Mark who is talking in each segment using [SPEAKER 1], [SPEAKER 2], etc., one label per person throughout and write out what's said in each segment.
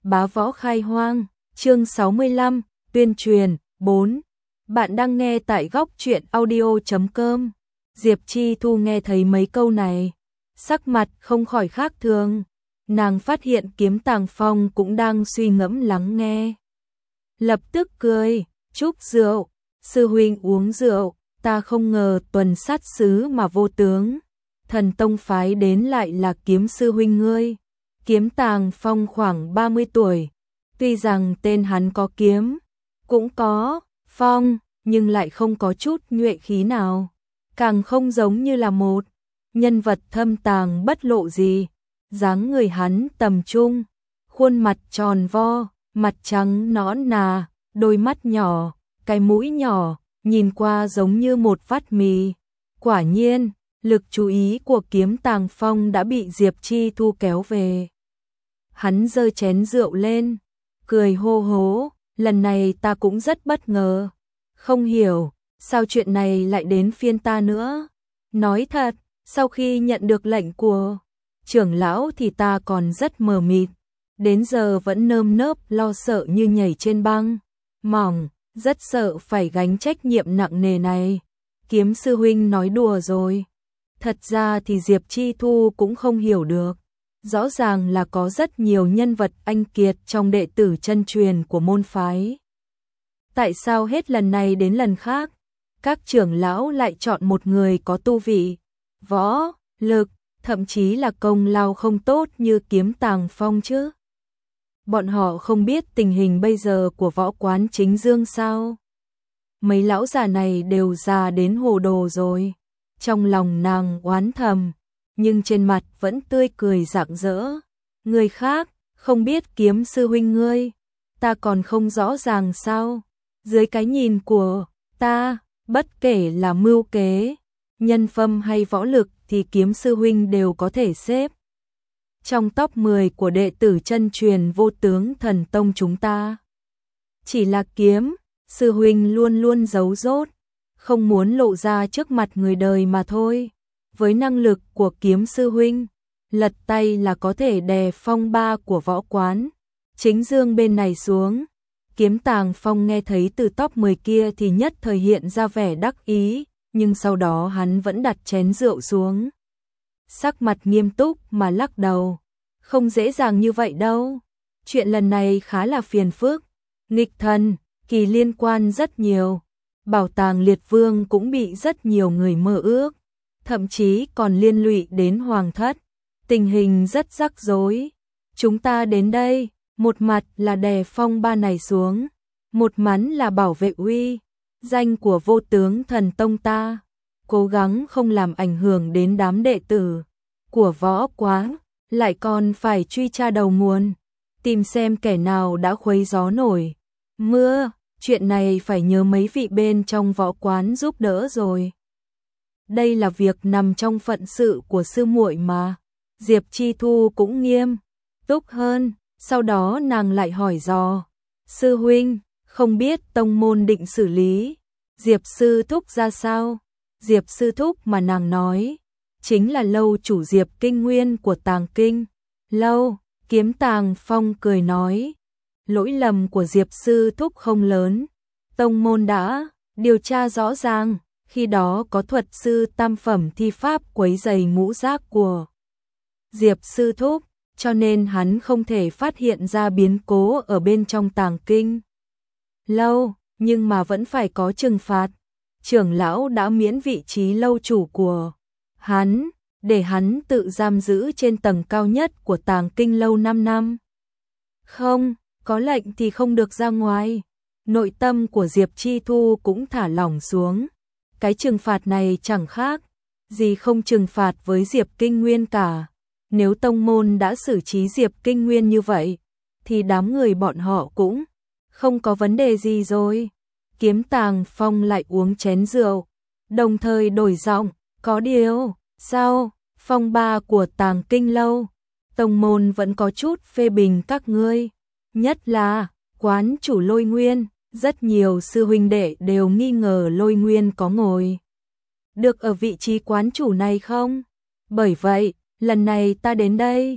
[SPEAKER 1] Bá võ khai hoang, chương 65, tuyên truyền, 4. Bạn đang nghe tại góc truyện audio.com. Diệp Chi Thu nghe thấy mấy câu này, sắc mặt không khỏi khác thường. Nàng phát hiện Kiếm Tàng Phong cũng đang suy ngẫm lắng nghe. Lập tức cười, chúc rượu, sư huynh uống rượu, ta không ngờ tuần sát sứ mà vô tướng. Thần tông phái đến lại là Kiếm sư huynh ngươi. Kiếm Tàng Phong khoảng 30 tuổi, tuy rằng tên hắn có kiếm, cũng có phong, nhưng lại không có chút nhuệ khí nào, càng không giống như là một nhân vật thâm tàng bất lộ gì. Dáng người hắn tầm trung, khuôn mặt tròn vo, mặt trắng nõn nà, đôi mắt nhỏ, cái mũi nhỏ, nhìn qua giống như một vắt mì. Quả nhiên, lực chú ý của Kiếm Tàng Phong đã bị Diệp Chi Thu kéo về. Hắn giơ chén rượu lên, cười hô hố, lần này ta cũng rất bất ngờ. Không hiểu, sao chuyện này lại đến phiên ta nữa. Nói thật, sau khi nhận được lệnh của trưởng lão thì ta còn rất mờ mịt. Đến giờ vẫn nơm nớp lo sợ như nhảy trên băng mỏng, rất sợ phải gánh trách nhiệm nặng nề này. Kiếm sư huynh nói đùa rồi. Thật ra thì Diệp Chi Thu cũng không hiểu được. Rõ ràng là có rất nhiều nhân vật anh kiệt trong đệ tử chân truyền của môn phái. Tại sao hết lần này đến lần khác, các trưởng lão lại chọn một người có tu vị, võ, lực, thậm chí là công lao không tốt như Kiếm Tàng Phong chứ? Bọn họ không biết tình hình bây giờ của võ quán Chính Dương sao? Mấy lão già này đều già đến hồ đồ rồi. Trong lòng nàng oán thầm, nhưng trên mặt vẫn tươi cười rạng rỡ. Người khác không biết Kiếm sư huynh ngươi, ta còn không rõ ràng sao? Dưới cái nhìn của ta, bất kể là mưu kế, nhân phẩm hay võ lực thì Kiếm sư huynh đều có thể xếp trong top 10 của đệ tử chân truyền vô tướng thần tông chúng ta. Chỉ là Kiếm sư huynh luôn luôn giấu dốt, không muốn lộ ra trước mặt người đời mà thôi. Với năng lực của Kiếm sư huynh, lật tay là có thể đè phong ba của võ quán Chính Dương bên này xuống. Kiếm Tàng Phong nghe thấy từ top 10 kia thì nhất thời hiện ra vẻ đắc ý, nhưng sau đó hắn vẫn đặt chén rượu xuống. Sắc mặt nghiêm túc mà lắc đầu. Không dễ dàng như vậy đâu. Chuyện lần này khá là phiền phức. Nghịch thần, kỳ liên quan rất nhiều. Bảo tàng Liệt Vương cũng bị rất nhiều người mơ ước. Thậm chí còn liên lụy đến Hoàng thất. Tình hình rất rắc rối. Chúng ta đến đây, một mặt là đè phong ba này xuống, một mặt là bảo vệ uy danh của vô tướng thần tông ta, cố gắng không làm ảnh hưởng đến đám đệ tử của võ quán, lại còn phải truy tra đầu nguồn, tìm xem kẻ nào đã khuấy gió nổi mưa. Chuyện này phải nhờ mấy vị bên trong võ quán giúp đỡ rồi. Đây là việc nằm trong phận sự của sư muội mà. Diệp Chi Thu cũng nghiêm túc hơn. Sau đó nàng lại hỏi dò, sư huynh, không biết tông môn định xử lý Diệp sư thúc ra sao? Diệp sư thúc mà nàng nói, chính là lâu chủ Diệp Kinh Nguyên của Tàng Kinh. Lâu, Kiếm Tàng Phong cười nói, lỗi lầm của Diệp sư thúc không lớn. Tông môn đã điều tra rõ ràng, khi đó có thuật sư tam phẩm thi pháp quấy rầy ngũ giác của Diệp sư thúc, cho nên hắn không thể phát hiện ra biến cố ở bên trong Tàng Kinh. Lâu, nhưng mà vẫn phải có trừng phạt. Trưởng lão đã miễn vị trí lâu chủ của hắn, để hắn tự giam giữ trên tầng cao nhất của Tàng Kinh lâu 5 năm. Không, có lệnh thì không được ra ngoài. Nội tâm của Diệp Chi Thu cũng thả lỏng xuống. Cái trừng phạt này chẳng khác gì không trừng phạt với Diệp Kinh Nguyên cả. Nếu tông môn đã xử trí Diệp Kinh Nguyên như vậy, thì đám người bọn họ cũng không có vấn đề gì rồi. Kiếm Tàng Phong lại uống chén rượu, đồng thời đổi giọng, có điều, sao, phong ba của Tàng Kinh lâu, tông môn vẫn có chút phê bình các ngươi, nhất là quán chủ Lôi Nguyên, rất nhiều sư huynh đệ đều nghi ngờ Lôi Nguyên có ngồi được ở vị trí quán chủ này không? Bởi vậy, lần này ta đến đây,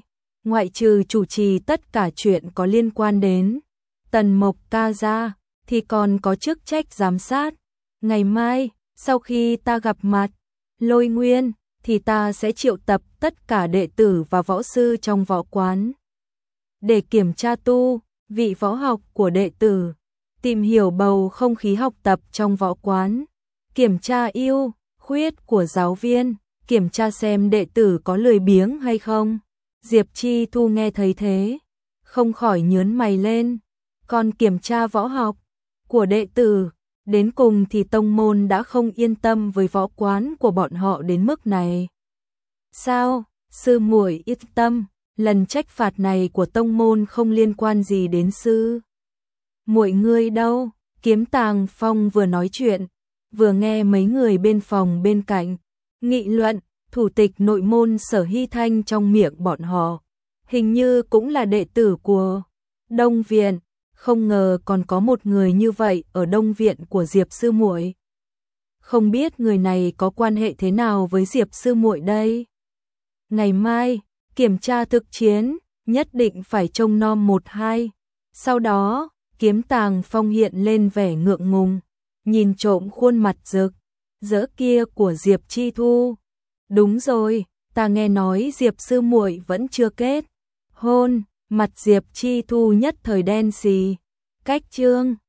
[SPEAKER 1] ngoại trừ chủ trì tất cả chuyện có liên quan đến Tần Mộc ta ra, thì còn có chức trách giám sát. Ngày mai, sau khi ta gặp mặt Lôi Nguyên, thì ta sẽ triệu tập tất cả đệ tử và võ sư trong võ quán để kiểm tra tu vị võ học của đệ tử, tìm hiểu bầu không khí học tập trong võ quán, kiểm tra ưu khuyết của giáo viên, kiểm tra xem đệ tử có lười biếng hay không. Diệp Chi Thu nghe thấy thế, không khỏi nhướng mày lên, còn kiểm tra võ học của đệ tử, đến cùng thì tông môn đã không yên tâm với võ quán của bọn họ đến mức này. Sao, sư muội yên tâm, lần trách phạt này của tông môn không liên quan gì đến sư muội ngươi đâu. Kiếm Tàng Phong vừa nói chuyện, vừa nghe mấy người bên phòng bên cạnh nghị luận, thủ tịch nội môn Sở Hy Thanh trong miệng bọn họ, hình như cũng là đệ tử của Đông Viện, không ngờ còn có một người như vậy ở Đông Viện của Diệp sư muội. Không biết người này có quan hệ thế nào với Diệp sư muội đây. Ngày mai, kiểm tra thực chiến, nhất định phải trông nom 1-2. Sau đó, Kiếm Tàng Phong hiện lên vẻ ngượng ngùng, nhìn trộm khuôn mặt rực rỡ kia của Diệp Chi Thu. Đúng rồi, ta nghe nói Diệp sư muội vẫn chưa kết hôn. Mặt Diệp Chi Thu nhất thời đen xì. Cách chương